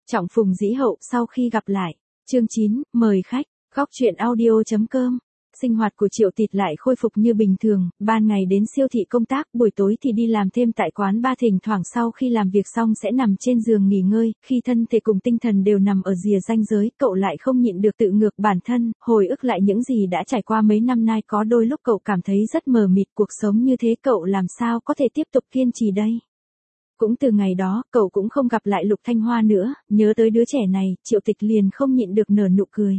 Trọng phùng dĩ hậu sau khi gặp lại. Chương 9, mời khách. Góc truyện audio.com. Sinh hoạt của Triệu Tịt lại khôi phục như bình thường, ban ngày đến siêu thị công tác, buổi tối thì đi làm thêm tại quán bar, thỉnh thoảng sau khi làm việc xong sẽ nằm trên giường nghỉ ngơi, khi thân thể cùng tinh thần đều nằm ở rìa ranh giới, cậu lại không nhịn được tự ngược bản thân, hồi ức lại những gì đã trải qua mấy năm nay, có đôi lúc cậu cảm thấy rất mờ mịt, cuộc sống như thế cậu làm sao có thể tiếp tục kiên trì đây. Cũng từ ngày đó, cậu cũng không gặp lại Lục Thanh Hoa nữa, nhớ tới đứa trẻ này, Triệu Tịch liền không nhịn được nở nụ cười.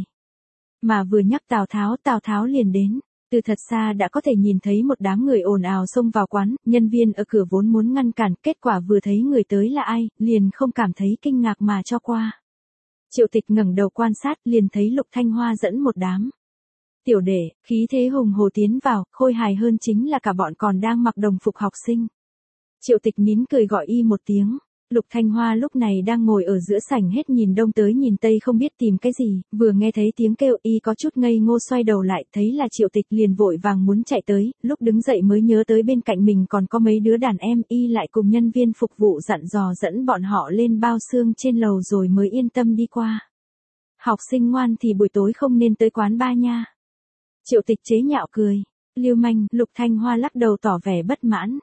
Mà vừa nhắc Tào Tháo liền đến. Từ thật xa đã có thể nhìn thấy một đám người ồn ào xông vào quán, nhân viên ở cửa vốn muốn ngăn cản, kết quả vừa thấy người tới là ai, liền không cảm thấy kinh ngạc mà cho qua. Triệu Tịch ngẩng đầu quan sát, liền thấy Lục Thanh Hoa dẫn một đám tiểu đệ, khí thế hùng hồ tiến vào, khôi hài hơn chính là cả bọn còn đang mặc đồng phục học sinh. Triệu Tịch nín cười gọi y một tiếng. Lục Thanh Hoa lúc này đang ngồi ở giữa sảnh hết nhìn đông tới nhìn tây không biết tìm cái gì, vừa nghe thấy tiếng kêu y có chút ngây ngô xoay đầu lại thấy là Triệu Tịch liền vội vàng muốn chạy tới, lúc đứng dậy mới nhớ tới bên cạnh mình còn có mấy đứa đàn em, y lại cùng nhân viên phục vụ dặn dò dẫn bọn họ lên bao xương trên lầu rồi mới yên tâm đi qua. Học sinh ngoan thì buổi tối không nên tới quán bar nha. Triệu Tịch chế nhạo cười. Lưu manh, Lục Thanh Hoa lắc đầu tỏ vẻ bất mãn.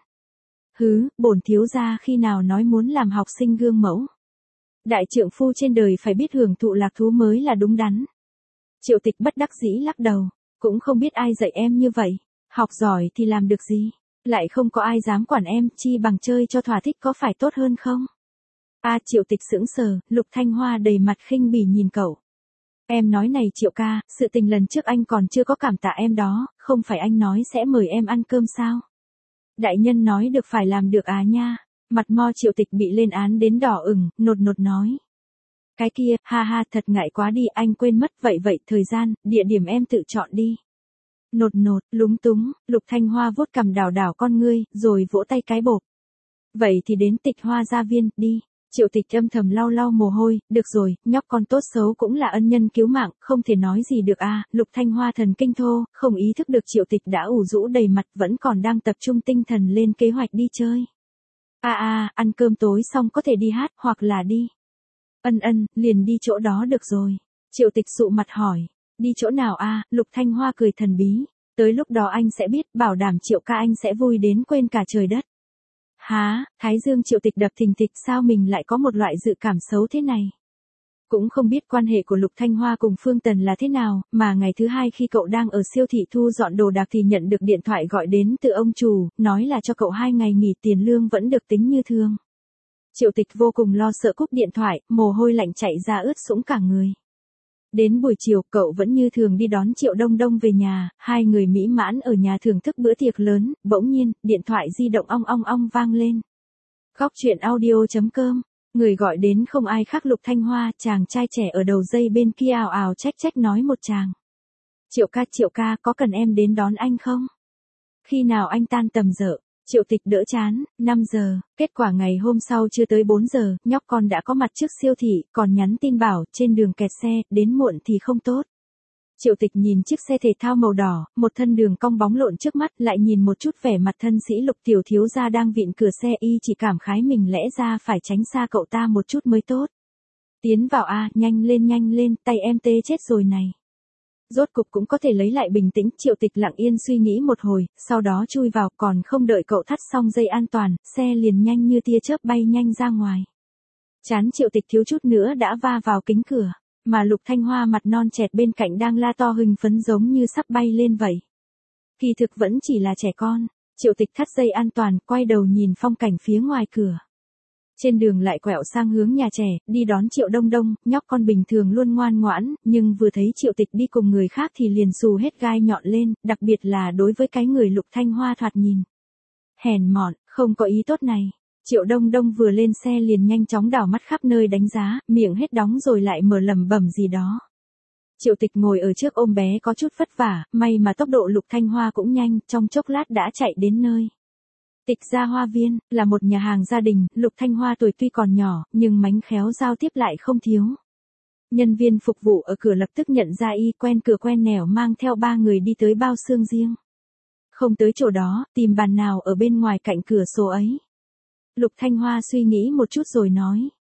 Hứ, bổn thiếu gia khi nào nói muốn làm học sinh gương mẫu. Đại trượng phu trên đời phải biết hưởng thụ lạc thú mới là đúng đắn. Triệu Tịch bất đắc dĩ lắc đầu, cũng không biết ai dạy em như vậy, học giỏi thì làm được gì, lại không có ai dám quản em, chi bằng chơi cho thỏa thích có phải tốt hơn không? Triệu Tịch sững sờ, Lục Thanh Hoa đầy mặt khinh bỉ nhìn cậu. Em nói này Triệu ca, sự tình lần trước anh còn chưa có cảm tạ em đó, không phải anh nói sẽ mời em ăn cơm sao? Đại nhân nói được phải làm được nha. Mặt mo Triệu Tịch bị lên án đến đỏ ửng, nột nột nói. Cái kia, ha ha, thật ngại quá đi, anh quên mất, vậy thời gian, địa điểm em tự chọn đi. Nột nột, lúng túng, Lục Thanh Hoa vuốt cằm đảo con ngươi, rồi vỗ tay cái bộp. Vậy thì đến Tịch Hoa gia viên, đi. Triệu Tịch âm thầm lau mồ hôi, được rồi, nhóc con tốt xấu cũng là ân nhân cứu mạng, không thể nói gì được Lục Thanh Hoa thần kinh thô, không ý thức được Triệu Tịch đã ủ rũ đầy mặt, vẫn còn đang tập trung tinh thần lên kế hoạch đi chơi. Ăn cơm tối xong có thể đi hát, hoặc là đi. Liền đi chỗ đó được rồi. Triệu Tịch sụ mặt hỏi, đi chỗ nào Lục Thanh Hoa cười thần bí, tới lúc đó anh sẽ biết, bảo đảm Triệu ca anh sẽ vui đến quên cả trời đất. Thái dương Triệu Tịch đập thình thịch, sao mình lại có một loại dự cảm xấu thế này. Cũng không biết quan hệ của Lục Thanh Hoa cùng Phương Tần là thế nào, mà ngày thứ hai khi cậu đang ở siêu thị thu dọn đồ đạc thì nhận được điện thoại gọi đến từ ông chủ, nói là cho cậu 2 ngày nghỉ, tiền lương vẫn được tính như thường. Triệu Tịch vô cùng lo sợ cúp điện thoại, mồ hôi lạnh chảy ra ướt sũng cả người. Đến buổi chiều, cậu vẫn như thường đi đón Triệu Đông Đông về nhà, hai người mỹ mãn ở nhà thưởng thức bữa tiệc lớn, bỗng nhiên, điện thoại di động ong vang lên. Góc truyện audio.com, người gọi đến không ai khác Lục Thanh Hoa, chàng trai trẻ ở đầu dây bên kia ào ào trách nói một tràng. Triệu ca, có cần em đến đón anh không? Khi nào anh tan tầm giờ? Triệu Tịch đỡ chán, 5 giờ, kết quả ngày hôm sau chưa tới 4 giờ, nhóc con đã có mặt trước siêu thị, còn nhắn tin bảo, trên đường kẹt xe, đến muộn thì không tốt. Triệu Tịch nhìn chiếc xe thể thao màu đỏ, một thân đường cong bóng lộn trước mắt, lại nhìn một chút vẻ mặt thân sĩ Lục tiểu thiếu gia đang vịn cửa xe, y chỉ cảm khái mình lẽ ra phải tránh xa cậu ta một chút mới tốt. Tiến vào nhanh lên, tay em tê chết rồi này. Rốt cục cũng có thể lấy lại bình tĩnh, Triệu Tịch lặng yên suy nghĩ một hồi, sau đó chui vào, còn không đợi cậu thắt xong dây an toàn, xe liền nhanh như tia chớp bay nhanh ra ngoài. Chán Triệu Tịch thiếu chút nữa đã va vào kính cửa, mà Lục Thanh Hoa mặt non chẹt bên cạnh đang la to hưng phấn giống như sắp bay lên vậy. Kỳ thực vẫn chỉ là trẻ con. Triệu Tịch thắt dây an toàn, quay đầu nhìn phong cảnh phía ngoài cửa. Trên đường lại quẹo sang hướng nhà trẻ, đi đón Triệu Đông Đông, nhóc con bình thường luôn ngoan ngoãn, nhưng vừa thấy Triệu Tịch đi cùng người khác thì liền xù hết gai nhọn lên, đặc biệt là đối với cái người Lục Thanh Hoa thoạt nhìn hèn mọn, không có ý tốt này. Triệu Đông Đông vừa lên xe liền nhanh chóng đảo mắt khắp nơi đánh giá, miệng hết đóng rồi lại mở lẩm bẩm gì đó. Triệu Tịch ngồi ở trước ôm bé có chút vất vả, may mà tốc độ Lục Thanh Hoa cũng nhanh, trong chốc lát đã chạy đến nơi. Tịch gia hoa viên, là một nhà hàng gia đình, Lục Thanh Hoa tuổi tuy còn nhỏ, nhưng mánh khéo giao tiếp lại không thiếu. Nhân viên phục vụ ở cửa lập tức nhận ra y, quen cửa quen nẻo mang theo 3 người đi tới bao xương riêng. Không tới chỗ đó, tìm bàn nào ở bên ngoài cạnh cửa sổ ấy. Lục Thanh Hoa suy nghĩ một chút rồi nói,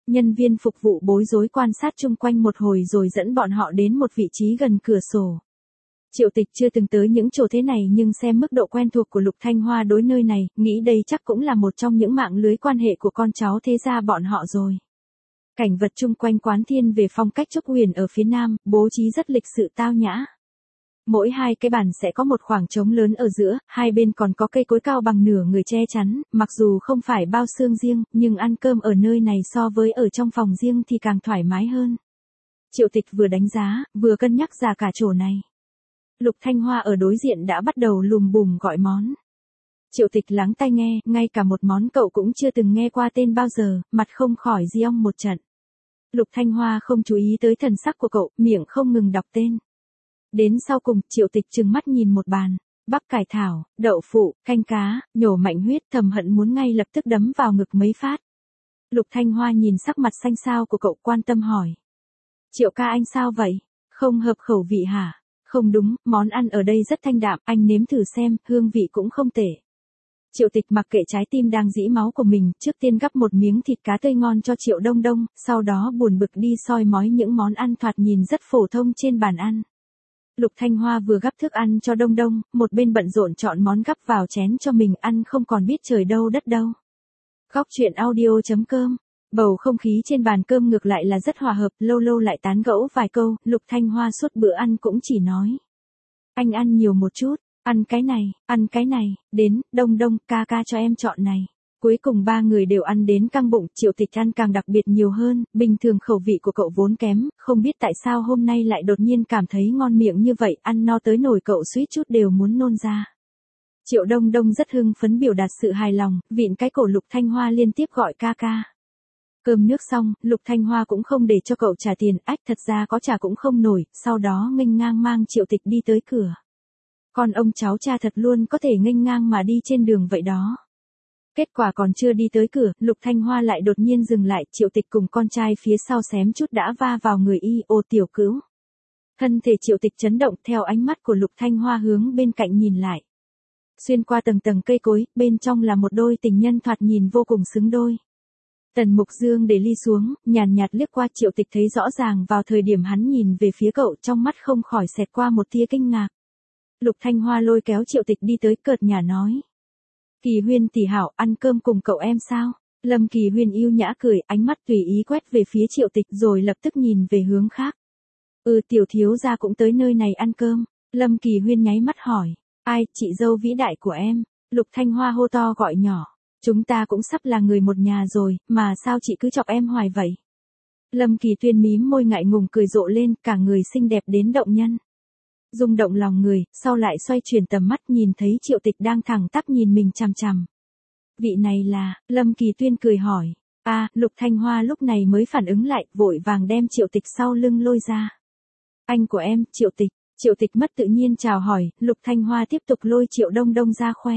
Nhân viên phục vụ bối rối quan sát chung quanh một hồi rồi dẫn bọn họ đến một vị trí gần cửa sổ. Triệu Tịch chưa từng tới những chỗ thế này nhưng xem mức độ quen thuộc của Lục Thanh Hoa đối nơi này, nghĩ đây chắc cũng là một trong những mạng lưới quan hệ của con cháu thế gia bọn họ rồi. Cảnh vật chung quanh quán thiên về phong cách Trúc Huyền ở phía nam, bố trí rất lịch sự tao nhã. Mỗi hai cái bàn sẽ có một khoảng trống lớn ở giữa, hai bên còn có cây cối cao bằng nửa người che chắn, mặc dù không phải bao xương riêng, nhưng ăn cơm ở nơi này so với ở trong phòng riêng thì càng thoải mái hơn. Triệu Tịch vừa đánh giá, vừa cân nhắc giá cả chỗ này. Lục Thanh Hoa ở đối diện đã bắt đầu lùm bùm gọi món. Triệu Tịch lắng tai nghe, ngay cả một món cậu cũng chưa từng nghe qua tên bao giờ, mặt không khỏi giong một trận. Lục Thanh Hoa không chú ý tới thần sắc của cậu, miệng không ngừng đọc tên. Đến sau cùng, Triệu Tịch trừng mắt nhìn một bàn, bắp cải thảo, đậu phụ, canh cá, nhổ mạnh huyết, thầm hận muốn ngay lập tức đấm vào ngực mấy phát. Lục Thanh Hoa nhìn sắc mặt xanh xao của cậu quan tâm hỏi. Triệu ca anh sao vậy? Không hợp khẩu vị hả? Không đúng, món ăn ở đây rất thanh đạm, anh nếm thử xem, hương vị cũng không tệ. Triệu Tịch mặc kệ trái tim đang dĩ máu của mình, trước tiên gắp một miếng thịt cá tươi ngon cho Triệu Đông Đông, sau đó buồn bực đi soi mói những món ăn thoạt nhìn rất phổ thông trên bàn ăn. Lục Thanh Hoa vừa gắp thức ăn cho Đông Đông, một bên bận rộn chọn món gắp vào chén cho mình ăn không còn biết trời đâu đất đâu. Góc truyện audio.com. Bầu không khí trên bàn cơm ngược lại là rất hòa hợp, lâu lâu lại tán gẫu vài câu, Lục Thanh Hoa suốt bữa ăn cũng chỉ nói. Anh ăn nhiều một chút, ăn cái này, đến, Đông Đông, ca ca cho em chọn này. Cuối cùng ba người đều ăn đến căng bụng, Triệu Tịch ăn càng đặc biệt nhiều hơn, bình thường khẩu vị của cậu vốn kém, không biết tại sao hôm nay lại đột nhiên cảm thấy ngon miệng như vậy, ăn no tới nổi cậu suýt chút đều muốn nôn ra. Triệu Đông Đông rất hưng phấn biểu đạt sự hài lòng, vịn cái cổ Lục Thanh Hoa liên tiếp gọi ca ca. Cơm nước xong, Lục Thanh Hoa cũng không để cho cậu trả tiền, thật ra có trả cũng không nổi, sau đó nghênh ngang mang Triệu Tịch đi tới cửa. Con ông cháu cha thật luôn có thể nghênh ngang mà đi trên đường vậy đó. Kết quả còn chưa đi tới cửa, Lục Thanh Hoa lại đột nhiên dừng lại, Triệu Tịch cùng con trai phía sau xém chút đã va vào người y, ô tiểu cữu. Thân thể Triệu Tịch chấn động theo ánh mắt của Lục Thanh Hoa hướng bên cạnh nhìn lại. Xuyên qua tầng tầng cây cối, bên trong là một đôi tình nhân thoạt nhìn vô cùng xứng đôi. Tần Mục Dương để ly xuống, nhàn nhạt liếc qua Triệu Tịch thấy rõ ràng vào thời điểm hắn nhìn về phía cậu trong mắt không khỏi xẹt qua một tia kinh ngạc. Lục Thanh Hoa lôi kéo Triệu Tịch đi tới cợt nhả nói. Kỳ Huyên tỷ hảo, ăn cơm cùng cậu em sao? Lâm Kỳ Huyên yêu nhã cười, ánh mắt tùy ý quét về phía Triệu Tịch rồi lập tức nhìn về hướng khác. Tiểu thiếu gia cũng tới nơi này ăn cơm. Lâm Kỳ Huyên nháy mắt hỏi. Ai, chị dâu vĩ đại của em? Lục Thanh Hoa hô to gọi nhỏ. Chúng ta cũng sắp là người một nhà rồi, mà sao chị cứ chọc em hoài vậy? Lâm Kỳ Tuyên mím môi ngại ngùng cười rộ lên, cả người xinh đẹp đến động nhân. Rung động lòng người, sau lại xoay chuyển tầm mắt nhìn thấy Triệu Tịch đang thẳng tắp nhìn mình chằm chằm. Vị này là, Lâm Kỳ Tuyên cười hỏi. Lục Thanh Hoa lúc này mới phản ứng lại, vội vàng đem Triệu Tịch sau lưng lôi ra. Anh của em, Triệu Tịch. Triệu Tịch mất tự nhiên chào hỏi, Lục Thanh Hoa tiếp tục lôi Triệu Đông Đông ra khoe.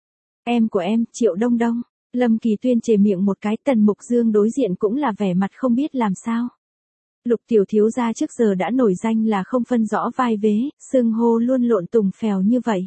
Em của em, Triệu Đông Đông. Lâm Kỳ Tuyên chề miệng một cái, Tần Mục Dương đối diện cũng là vẻ mặt không biết làm sao. Lục tiểu thiếu gia trước giờ đã nổi danh là không phân rõ vai vế, xưng hô luôn lộn tùng phèo như vậy.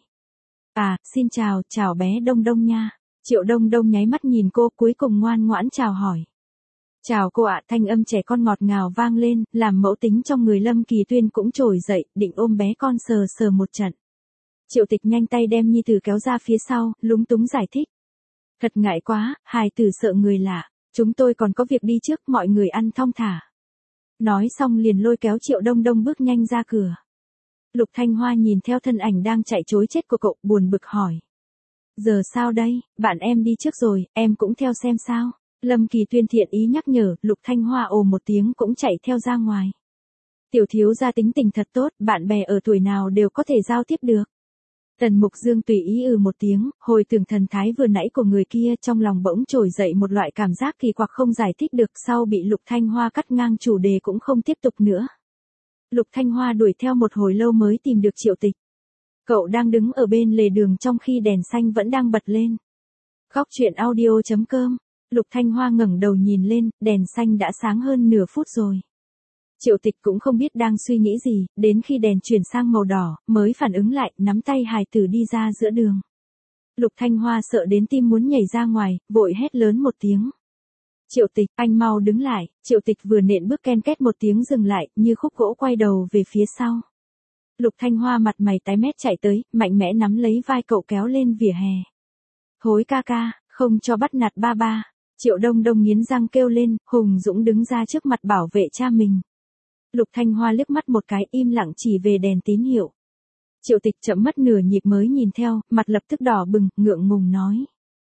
Xin chào bé Đông Đông nha. Triệu Đông Đông nháy mắt nhìn cô cuối cùng ngoan ngoãn chào hỏi. Chào cô ạ, thanh âm trẻ con ngọt ngào vang lên, làm mẫu tính trong người Lâm Kỳ Tuyên cũng trồi dậy, định ôm bé con sờ sờ một trận. Triệu Tịch nhanh tay đem nhi tử kéo ra phía sau, lúng túng giải thích. Thật ngại quá, hài tử sợ người lạ, chúng tôi còn có việc đi trước, mọi người ăn thong thả. Nói xong liền lôi kéo Triệu Đông Đông bước nhanh ra cửa. Lục Thanh Hoa nhìn theo thân ảnh đang chạy trối chết của cậu, buồn bực hỏi. Giờ sao đây, bạn em đi trước rồi, em cũng theo xem sao. Lâm Kỳ Tuyên thiện ý nhắc nhở, Lục Thanh Hoa ồ một tiếng cũng chạy theo ra ngoài. Tiểu thiếu gia tính tình thật tốt, bạn bè ở tuổi nào đều có thể giao tiếp được. Tần Mục Dương tùy ý một tiếng, hồi tưởng thần thái vừa nãy của người kia, trong lòng bỗng trồi dậy một loại cảm giác kỳ quặc không giải thích được, sau bị Lục Thanh Hoa cắt ngang chủ đề cũng không tiếp tục nữa. Lục Thanh Hoa đuổi theo một hồi lâu mới tìm được Triệu Tịch. Cậu đang đứng ở bên lề đường trong khi đèn xanh vẫn đang bật lên. Góc truyện audio.com. Lục Thanh Hoa ngẩng đầu nhìn lên, đèn xanh đã sáng hơn nửa phút rồi. Triệu Tịch cũng không biết đang suy nghĩ gì, đến khi đèn chuyển sang màu đỏ, mới phản ứng lại, nắm tay hài tử đi ra giữa đường. Lục Thanh Hoa sợ đến tim muốn nhảy ra ngoài, vội hét lớn một tiếng. Triệu Tịch, anh mau đứng lại. Triệu Tịch vừa nện bước ken két một tiếng dừng lại, như khúc gỗ quay đầu về phía sau. Lục Thanh Hoa mặt mày tái mét chạy tới, mạnh mẽ nắm lấy vai cậu kéo lên vỉa hè. Thối ca ca, không cho bắt nạt ba ba. Triệu Đông Đông nghiến răng kêu lên, hùng dũng đứng ra trước mặt bảo vệ cha mình. Lục Thanh Hoa liếc mắt một cái im lặng chỉ về đèn tín hiệu. Triệu Tịch chậm mất nửa nhịp mới nhìn theo, mặt lập tức đỏ bừng, ngượng ngùng nói.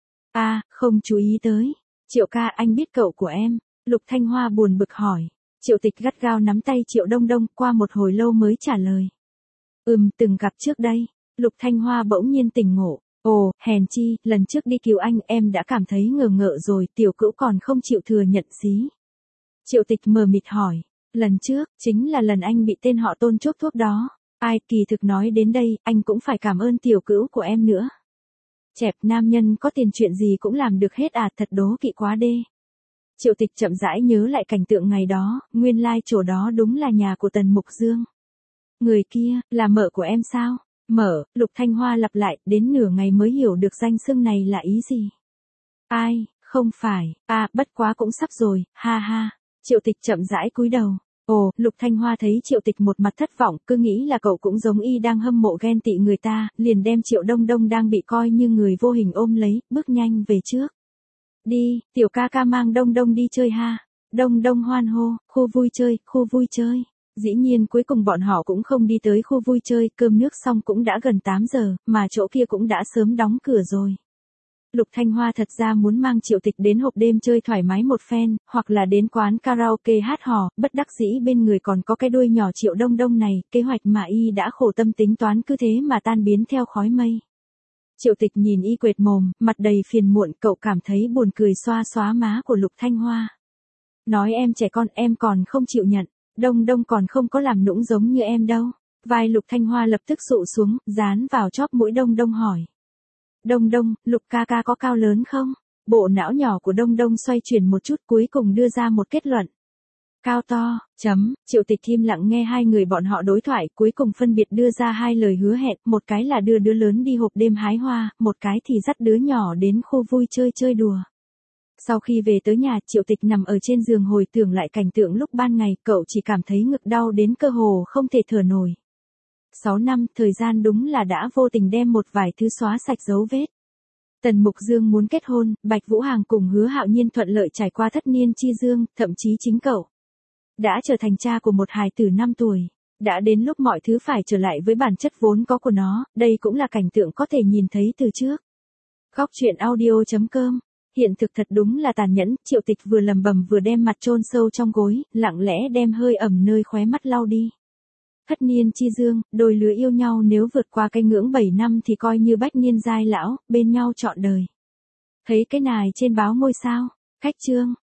Không chú ý tới. Triệu ca anh biết cậu của em. Lục Thanh Hoa buồn bực hỏi. Triệu Tịch gắt gao nắm tay Triệu Đông Đông qua một hồi lâu mới trả lời. Từng gặp trước đây. Lục Thanh Hoa bỗng nhiên tỉnh ngộ. Ồ, hèn chi, lần trước đi cứu anh em đã cảm thấy ngờ ngợ rồi, tiểu cữu còn không chịu thừa nhận xí. Triệu Tịch mờ mịt hỏi. Lần trước, chính là lần anh bị tên họ Tôn chốt thuốc đó. Ai, kỳ thực nói đến đây, anh cũng phải cảm ơn tiểu cữu của em nữa. Chẹp, nam nhân có tiền chuyện gì cũng làm được hết thật đố kỵ quá đê. Triệu Tịch chậm rãi nhớ lại cảnh tượng ngày đó, nguyên lai chỗ đó đúng là nhà của Tần Mục Dương. Người kia, là mợ của em sao? Mợ, Lục Thanh Hoa lặp lại, đến nửa ngày mới hiểu được danh xưng này là ý gì. Ai, không phải, bất quá cũng sắp rồi, ha ha. Triệu Tịch chậm rãi cúi đầu. Ồ, Lục Thanh Hoa thấy Triệu Tịch một mặt thất vọng, cứ nghĩ là cậu cũng giống y đang hâm mộ ghen tị người ta, liền đem Triệu Đông Đông đang bị coi như người vô hình ôm lấy, bước nhanh về trước. Đi, tiểu ca ca mang Đông Đông đi chơi ha. Đông Đông hoan hô, khu vui chơi, khu vui chơi. Dĩ nhiên cuối cùng bọn họ cũng không đi tới khu vui chơi, cơm nước xong cũng đã gần 8 giờ, mà chỗ kia cũng đã sớm đóng cửa rồi. Lục Thanh Hoa thật ra muốn mang Triệu Tịch đến hộp đêm chơi thoải mái một phen, hoặc là đến quán karaoke hát hò, bất đắc dĩ bên người còn có cái đuôi nhỏ Triệu Đông Đông này, kế hoạch mà y đã khổ tâm tính toán cứ thế mà tan biến theo khói mây. Triệu Tịch nhìn y quệt mồm, mặt đầy phiền muộn, cậu cảm thấy buồn cười xoa xóa má của Lục Thanh Hoa. Nói em trẻ con em còn không chịu nhận, Đông Đông còn không có làm nũng giống như em đâu. Vai Lục Thanh Hoa lập tức sụ xuống, dán vào chóp mũi Đông Đông hỏi. Đông Đông, Lục ca ca có cao lớn không? Bộ não nhỏ của Đông Đông xoay chuyển một chút cuối cùng đưa ra một kết luận. Cao to, Triệu Tịch im lặng nghe hai người bọn họ đối thoại, cuối cùng phân biệt đưa ra hai lời hứa hẹn, một cái là đưa đứa lớn đi hộp đêm hái hoa, một cái thì dắt đứa nhỏ đến khu vui chơi chơi đùa. Sau khi về tới nhà, Triệu Tịch nằm ở trên giường hồi tưởng lại cảnh tượng lúc ban ngày, cậu chỉ cảm thấy ngực đau đến cơ hồ không thể thở nổi. 6 năm, thời gian đúng là đã vô tình đem một vài thứ xóa sạch dấu vết. Tần Mục Dương muốn kết hôn, Bạch Vũ Hàng cùng Hứa Hạo Nhiên thuận lợi trải qua thất niên chi dương, thậm chí chính cậu đã trở thành cha của một hài tử 5 tuổi. Đã đến lúc mọi thứ phải trở lại với bản chất vốn có của nó, đây cũng là cảnh tượng có thể nhìn thấy từ trước. Góc truyện audio.com. Hiện thực thật đúng là tàn nhẫn, Triệu Tịch vừa lầm bầm vừa đem mặt chôn sâu trong gối, lặng lẽ đem hơi ẩm nơi khóe mắt lau đi. Thất niên chi dương, đôi lứa yêu nhau nếu vượt qua cái ngưỡng 7 năm thì coi như bách niên giai lão, bên nhau trọn đời. Thấy cái nài trên báo ngôi sao, khách chương.